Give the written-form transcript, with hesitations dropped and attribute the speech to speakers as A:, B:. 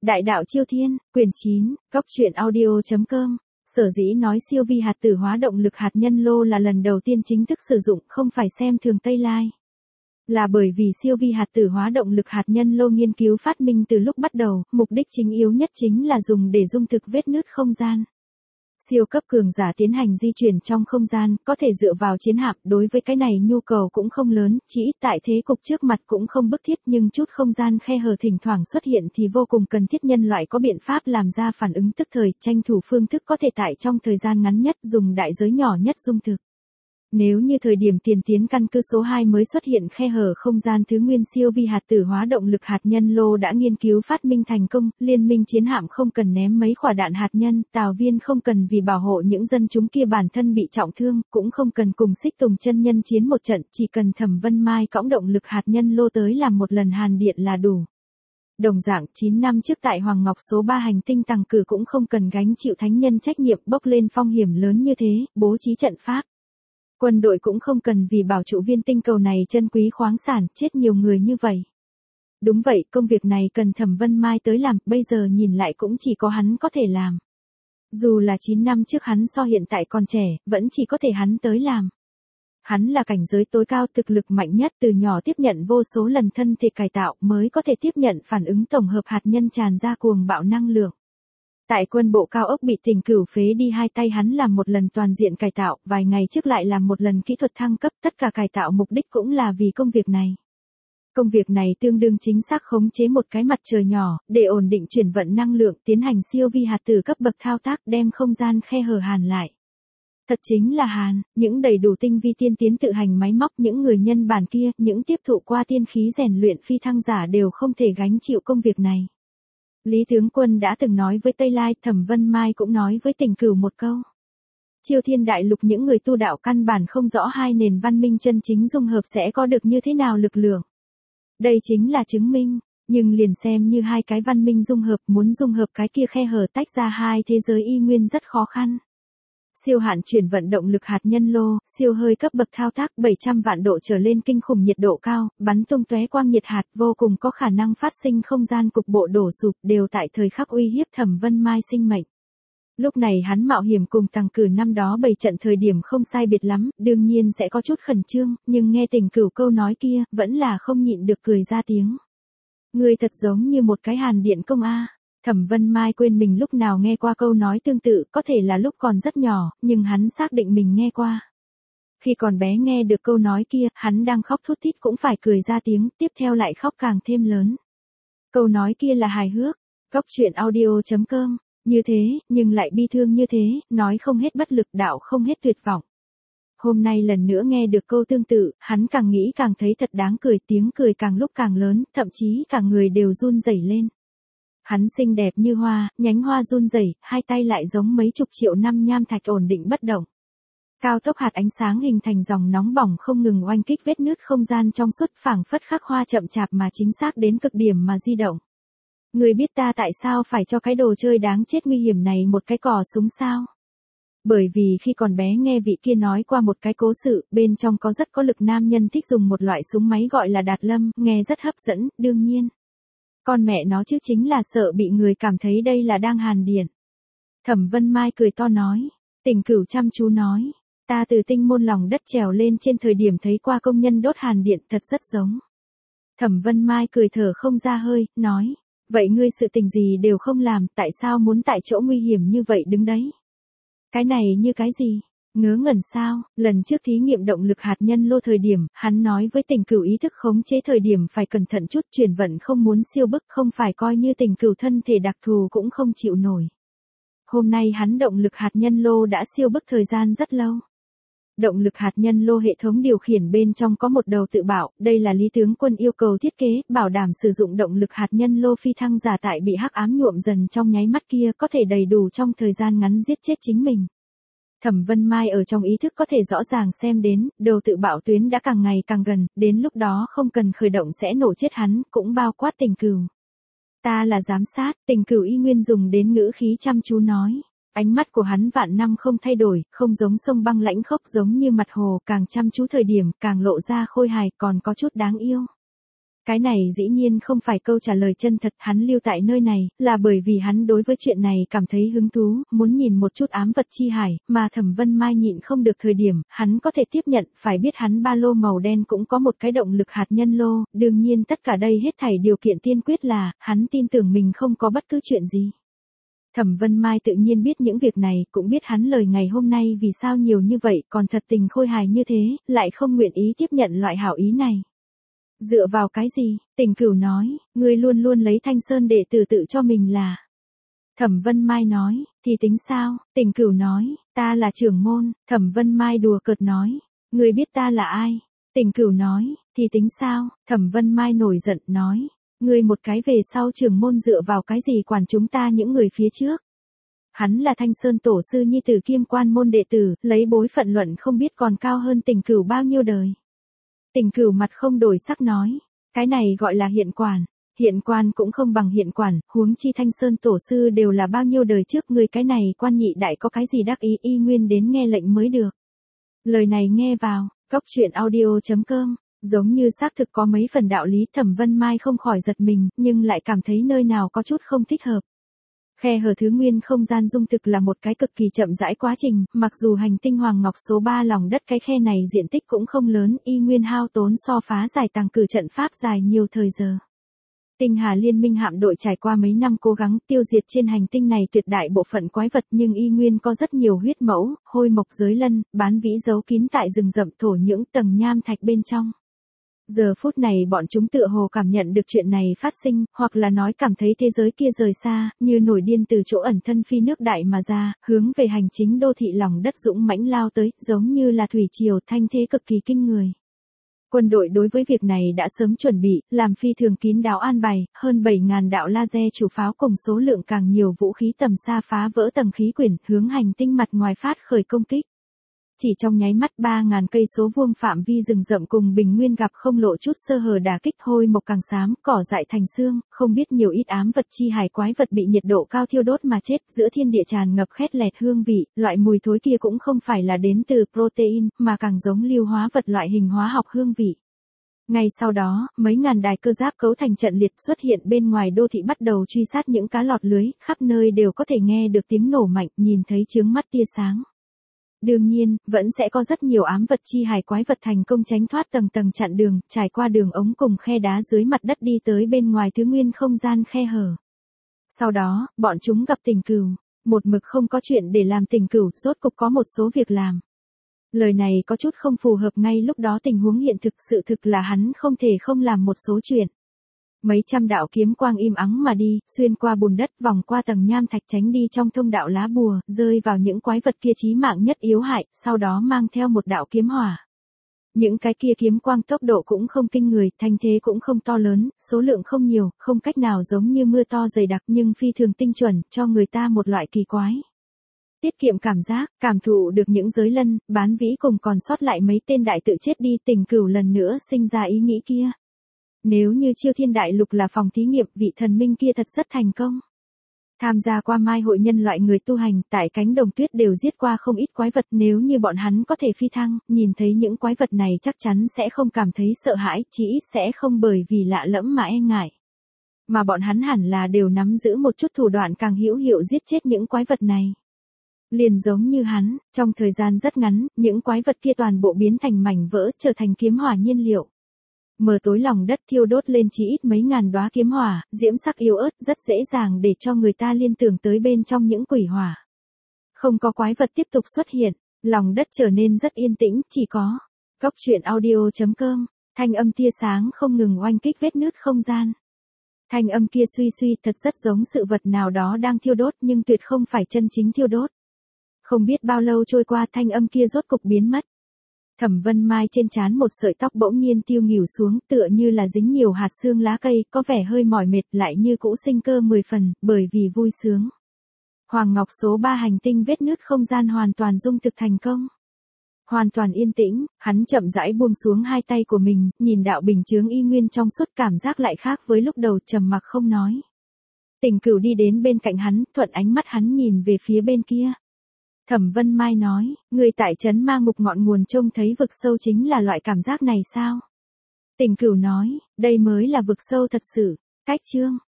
A: Đại đạo Chiêu Thiên, quyển 9, góc truyện audio.com. Sở dĩ nói siêu vi hạt tử hóa động lực hạt nhân lô là lần đầu tiên chính thức sử dụng, không phải xem thường Tây Lai. Là bởi vì siêu vi hạt tử hóa động lực hạt nhân lô nghiên cứu phát minh từ lúc bắt đầu, mục đích chính yếu nhất chính là dùng để dung thực vết nứt không gian. Siêu cấp cường giả tiến hành di chuyển trong không gian, có thể dựa vào chiến hạm, đối với cái này nhu cầu cũng không lớn, chỉ ít tại thế cục trước mặt cũng không bức thiết, nhưng chút không gian khe hở thỉnh thoảng xuất hiện thì vô cùng cần thiết, nhân loại có biện pháp làm ra phản ứng tức thời, tranh thủ phương thức có thể tại trong thời gian ngắn nhất dùng đại giới nhỏ nhất dung thực. Nếu như thời điểm tiền tiến căn cứ số 2 mới xuất hiện khe hở không gian thứ nguyên siêu vi hạt tử hóa động lực hạt nhân lô đã nghiên cứu phát minh thành công, liên minh chiến hạm không cần ném mấy quả đạn hạt nhân, Tào Viên không cần vì bảo hộ những dân chúng kia bản thân bị trọng thương, cũng không cần cùng Xích Tùng chân nhân chiến một trận, chỉ cần Thẩm Vân Mai cõng động lực hạt nhân lô tới làm một lần hàn điện là đủ. Đồng dạng, 9 năm trước tại Hoàng Ngọc số 3 hành tinh tàng cử cũng không cần gánh chịu thánh nhân trách nhiệm bốc lên phong hiểm lớn như thế, bố trí trận pháp. Quân đội cũng không cần vì bảo trụ viên tinh cầu này chân quý khoáng sản, chết nhiều người như vậy. Đúng vậy, công việc này cần Thẩm Vân Mai tới làm, bây giờ nhìn lại cũng chỉ có hắn có thể làm. Dù là 9 năm trước hắn so hiện tại còn trẻ, vẫn chỉ có thể hắn tới làm. Hắn là cảnh giới tối cao, thực lực mạnh nhất, từ nhỏ tiếp nhận vô số lần thân thể cải tạo mới có thể tiếp nhận phản ứng tổng hợp hạt nhân tràn ra cuồng bạo năng lượng. Tại quân bộ cao ốc bị Tình Cửu phế đi hai tay, hắn làm một lần toàn diện cải tạo, vài ngày trước lại làm một lần kỹ thuật thăng cấp, tất cả cải tạo mục đích cũng là vì công việc này. Công việc này tương đương chính xác khống chế một cái mặt trời nhỏ, để ổn định chuyển vận năng lượng, tiến hành siêu vi hạt tử cấp bậc thao tác, đem không gian khe hở hàn lại. Thật chính là hàn, những đầy đủ tinh vi tiên tiến tự hành máy móc, những người nhân bản kia, những tiếp thụ qua tiên khí rèn luyện phi thăng giả đều không thể gánh chịu công việc này. Lý tướng quân đã từng nói với Tây Lai, Thẩm Vân Mai cũng nói với Tình Cửu một câu. Chiêu Thiên đại lục những người tu đạo căn bản không rõ hai nền văn minh chân chính dung hợp sẽ có được như thế nào lực lượng. Đây chính là chứng minh, nhưng liền xem như hai cái văn minh dung hợp, muốn dung hợp cái kia khe hở tách ra hai thế giới y nguyên rất khó khăn. Siêu hạn chuyển vận động lực hạt nhân lô, siêu hơi cấp bậc thao tác 700 vạn độ trở lên, kinh khủng nhiệt độ cao, bắn tung tóe quang nhiệt hạt, vô cùng có khả năng phát sinh không gian cục bộ đổ sụp, đều tại thời khắc uy hiếp Thẩm Vân Mai sinh mệnh. Lúc này hắn mạo hiểm cùng Tàng Cử năm đó bày trận thời điểm không sai biệt lắm, đương nhiên sẽ có chút khẩn trương, nhưng nghe Tình Cửu câu nói kia, vẫn là không nhịn được cười ra tiếng. Người thật giống như một cái hàn điện công a. Thẩm Vân Mai quên mình lúc nào nghe qua câu nói tương tự, có thể là lúc còn rất nhỏ, nhưng hắn xác định mình nghe qua. Khi còn bé nghe được câu nói kia, hắn đang khóc thút thít cũng phải cười ra tiếng, tiếp theo lại khóc càng thêm lớn. Câu nói kia là hài hước, góc truyện audio.com, như thế, nhưng lại bi thương như thế, nói không hết bất lực, đạo không hết tuyệt vọng. Hôm nay lần nữa nghe được câu tương tự, hắn càng nghĩ càng thấy thật đáng cười, tiếng cười càng lúc càng lớn, thậm chí cả người đều run rẩy lên. Hắn xinh đẹp như hoa, nhánh hoa run rẩy, hai tay lại giống mấy chục triệu năm nham thạch ổn định bất động. Cao tốc hạt ánh sáng hình thành dòng nóng bỏng không ngừng oanh kích vết nứt không gian trong suốt, phảng phất khắc hoa chậm chạp mà chính xác đến cực điểm mà di động. Người biết ta tại sao phải cho cái đồ chơi đáng chết nguy hiểm này một cái cò súng sao? Bởi vì khi còn bé nghe vị kia nói qua một cái cố sự, bên trong có rất có lực nam nhân thích dùng một loại súng máy gọi là Đạt Lâm, nghe rất hấp dẫn, đương nhiên. Con mẹ nó chứ chính là sợ bị người cảm thấy đây là đang hàn điện. Thẩm Vân Mai cười to nói. Tình Cửu chăm chú nói. Ta từ tinh môn lòng đất trèo lên trên thời điểm thấy qua công nhân đốt hàn điện, thật rất giống. Thẩm Vân Mai cười thở không ra hơi, nói. Vậy ngươi sự tình gì đều không làm, tại sao muốn tại chỗ nguy hiểm như vậy đứng đấy? Cái này như cái gì? Ngớ ngẩn sao? Lần trước thí nghiệm động lực hạt nhân lô thời điểm, hắn nói với Tình Cửu ý thức khống chế thời điểm phải cẩn thận chút, chuyển vận không muốn siêu bức, không phải coi như Tình Cửu thân thể đặc thù cũng không chịu nổi. Hôm nay hắn động lực hạt nhân lô đã siêu bức thời gian rất lâu. Động lực hạt nhân lô hệ thống điều khiển bên trong có một đầu tự bảo, đây là Lý tướng quân yêu cầu thiết kế, bảo đảm sử dụng động lực hạt nhân lô phi thăng giả tại bị hắc ám nhuộm dần trong nháy mắt kia có thể đầy đủ trong thời gian ngắn giết chết chính mình. Thẩm Vân Mai ở trong ý thức có thể rõ ràng xem đến, đầu tự bạo tuyến đã càng ngày càng gần, đến lúc đó không cần khởi động sẽ nổ chết hắn, cũng bao quát Tình Cửu. Ta là giám sát, Tình Cửu y nguyên dùng đến ngữ khí chăm chú nói. Ánh mắt của hắn vạn năm không thay đổi, không giống sông băng lãnh khốc, giống như mặt hồ, càng chăm chú thời điểm, càng lộ ra khôi hài, còn có chút đáng yêu. Cái này dĩ nhiên không phải câu trả lời chân thật, hắn lưu tại nơi này, là bởi vì hắn đối với chuyện này cảm thấy hứng thú, muốn nhìn một chút ám vật chi hải, mà Thẩm Vân Mai nhịn không được thời điểm, hắn có thể tiếp nhận, phải biết hắn ba lô màu đen cũng có một cái động lực hạt nhân lô, đương nhiên tất cả đây hết thảy điều kiện tiên quyết là, hắn tin tưởng mình không có bất cứ chuyện gì. Thẩm Vân Mai tự nhiên biết những việc này, cũng biết hắn lời ngày hôm nay vì sao nhiều như vậy, còn thật tình khôi hài như thế, lại không nguyện ý tiếp nhận loại hảo ý này. Dựa vào cái gì? Tình Cửu nói, ngươi luôn luôn lấy Thanh Sơn đệ tử tự cho mình là. Thẩm Vân Mai nói, thì tính sao? Tình Cửu nói, ta là trưởng môn. Thẩm Vân Mai đùa cợt nói, ngươi biết ta là ai? Tình Cửu nói, thì tính sao? Thẩm Vân Mai nổi giận nói, ngươi một cái về sau trưởng môn dựa vào cái gì quản chúng ta những người phía trước? Hắn là Thanh Sơn tổ sư nhi tử kiêm quan môn đệ tử, lấy bối phận luận không biết còn cao hơn Tình Cửu bao nhiêu đời. Tình Cửu mặt không đổi sắc nói, cái này gọi là hiện quản, hiện quan cũng không bằng hiện quản, huống chi Thanh Sơn tổ sư đều là bao nhiêu đời trước, người cái này quan nhị đại có cái gì đắc ý, y nguyên đến nghe lệnh mới được. Lời này nghe vào, cóc truyện audio.com, giống như xác thực có mấy phần đạo lý. Thẩm Vân Mai không khỏi giật mình, nhưng lại cảm thấy nơi nào có chút không thích hợp. Khe hở thứ nguyên không gian dung thực là một cái cực kỳ chậm rãi quá trình, mặc dù hành tinh Hoàng Ngọc số 3 lòng đất cái khe này diện tích cũng không lớn, y nguyên hao tốn so phá giải tàng cử trận pháp dài nhiều thời giờ. Tinh Hà Liên minh hạm đội trải qua mấy năm cố gắng tiêu diệt trên hành tinh này tuyệt đại bộ phận quái vật, nhưng y nguyên có rất nhiều huyết mẫu, hôi mộc giới lân, bán vĩ giấu kín tại rừng rậm thổ những tầng nham thạch bên trong. Giờ phút này bọn chúng tựa hồ cảm nhận được chuyện này phát sinh, hoặc là nói cảm thấy thế giới kia rời xa, như nổi điên từ chỗ ẩn thân phi nước đại mà ra, hướng về hành chính đô thị lòng đất dũng mãnh lao tới, giống như là thủy triều, thanh thế cực kỳ kinh người. Quân đội đối với việc này đã sớm chuẩn bị, làm phi thường kín đáo an bày, hơn 7.000 đạo laser chủ pháo cùng số lượng càng nhiều vũ khí tầm xa phá vỡ tầng khí quyển, hướng hành tinh mặt ngoài phát khởi công kích. Chỉ trong nháy mắt 3.000 cây số vuông phạm vi rừng rậm cùng bình nguyên gặp không lộ chút sơ hở đả kích, hôi mộc càng xám, cỏ dại thành xương, không biết nhiều ít ám vật chi hải quái vật bị nhiệt độ cao thiêu đốt mà chết, giữa thiên địa tràn ngập khét lẹt hương vị, loại mùi thối kia cũng không phải là đến từ protein, mà càng giống lưu hóa vật loại hình hóa học hương vị. Ngay sau đó, mấy ngàn đài cơ giáp cấu thành trận liệt xuất hiện bên ngoài đô thị bắt đầu truy sát những cá lọt lưới, khắp nơi đều có thể nghe được tiếng nổ mạnh, nhìn thấy chướng mắt tia sáng. Đương nhiên, vẫn sẽ có rất nhiều ám vật chi hải quái vật thành công tránh thoát tầng tầng chặn đường, trải qua đường ống cùng khe đá dưới mặt đất đi tới bên ngoài thứ nguyên không gian khe hở. Sau đó, bọn chúng gặp Tình Cửu, một mực không có chuyện để làm Tình Cửu, rốt cục có một số việc làm. Lời này có chút không phù hợp ngay lúc đó tình huống hiện thực, sự thực là hắn không thể không làm một số chuyện. Mấy trăm đạo kiếm quang im ắng mà đi, xuyên qua bùn đất, vòng qua tầng nham thạch, tránh đi trong thông đạo lá bùa, rơi vào những quái vật kia chí mạng nhất yếu hại, sau đó mang theo một đạo kiếm hỏa. Những cái kia kiếm quang tốc độ cũng không kinh người, thanh thế cũng không to lớn, số lượng không nhiều, không cách nào giống như mưa to dày đặc, nhưng phi thường tinh chuẩn, cho người ta một loại kỳ quái. Tiết kiệm cảm giác, cảm thụ được những giới lân, bán vĩ cùng còn sót lại mấy tên đại tự chết đi. Tình Cửu lần nữa sinh ra ý nghĩ kia. Nếu như Chiêu Thiên Đại Lục là phòng thí nghiệm, vị thần minh kia thật rất thành công. Tham gia qua mai hội nhân loại người tu hành, tại cánh đồng tuyết đều giết qua không ít quái vật, nếu như bọn hắn có thể phi thăng, nhìn thấy những quái vật này chắc chắn sẽ không cảm thấy sợ hãi, chỉ ít sẽ không bởi vì lạ lẫm mà e ngại. Mà bọn hắn hẳn là đều nắm giữ một chút thủ đoạn càng hữu hiệu giết chết những quái vật này. Liền giống như hắn, trong thời gian rất ngắn, những quái vật kia toàn bộ biến thành mảnh vỡ, trở thành kiếm hỏa nhiên liệu. Mờ tối lòng đất thiêu đốt lên chỉ ít mấy ngàn đóa kiếm hỏa, diễm sắc yếu ớt, rất dễ dàng để cho người ta liên tưởng tới bên trong những quỷ hỏa. Không có quái vật tiếp tục xuất hiện, lòng đất trở nên rất yên tĩnh, chỉ có cóc truyện audio.com, thanh âm tia sáng không ngừng oanh kích vết nứt không gian. Thanh âm kia suy suy, thật rất giống sự vật nào đó đang thiêu đốt, nhưng tuyệt không phải chân chính thiêu đốt. Không biết bao lâu trôi qua, thanh âm kia rốt cục biến mất. Thẩm Vân Mai trên trán một sợi tóc bỗng nhiên tiêu nghỉu xuống, tựa như là dính nhiều hạt xương lá cây, có vẻ hơi mỏi mệt, lại như cũ sinh cơ 10 phần, bởi vì vui sướng. Hoàng Ngọc số 3 hành tinh vết nứt không gian hoàn toàn dung thực thành công. Hoàn toàn yên tĩnh, hắn chậm rãi buông xuống hai tay của mình, nhìn đạo bình chướng y nguyên trong suốt, cảm giác lại khác với lúc đầu, trầm mặc không nói. Tình Cửu đi đến bên cạnh hắn, thuận ánh mắt hắn nhìn về phía bên kia. Thẩm Vân Mai nói, người tại trấn Ma Ngục ngọn nguồn trông thấy vực sâu chính là loại cảm giác này sao? Tỉnh Cửu nói, đây mới là vực sâu thật sự. Cách chương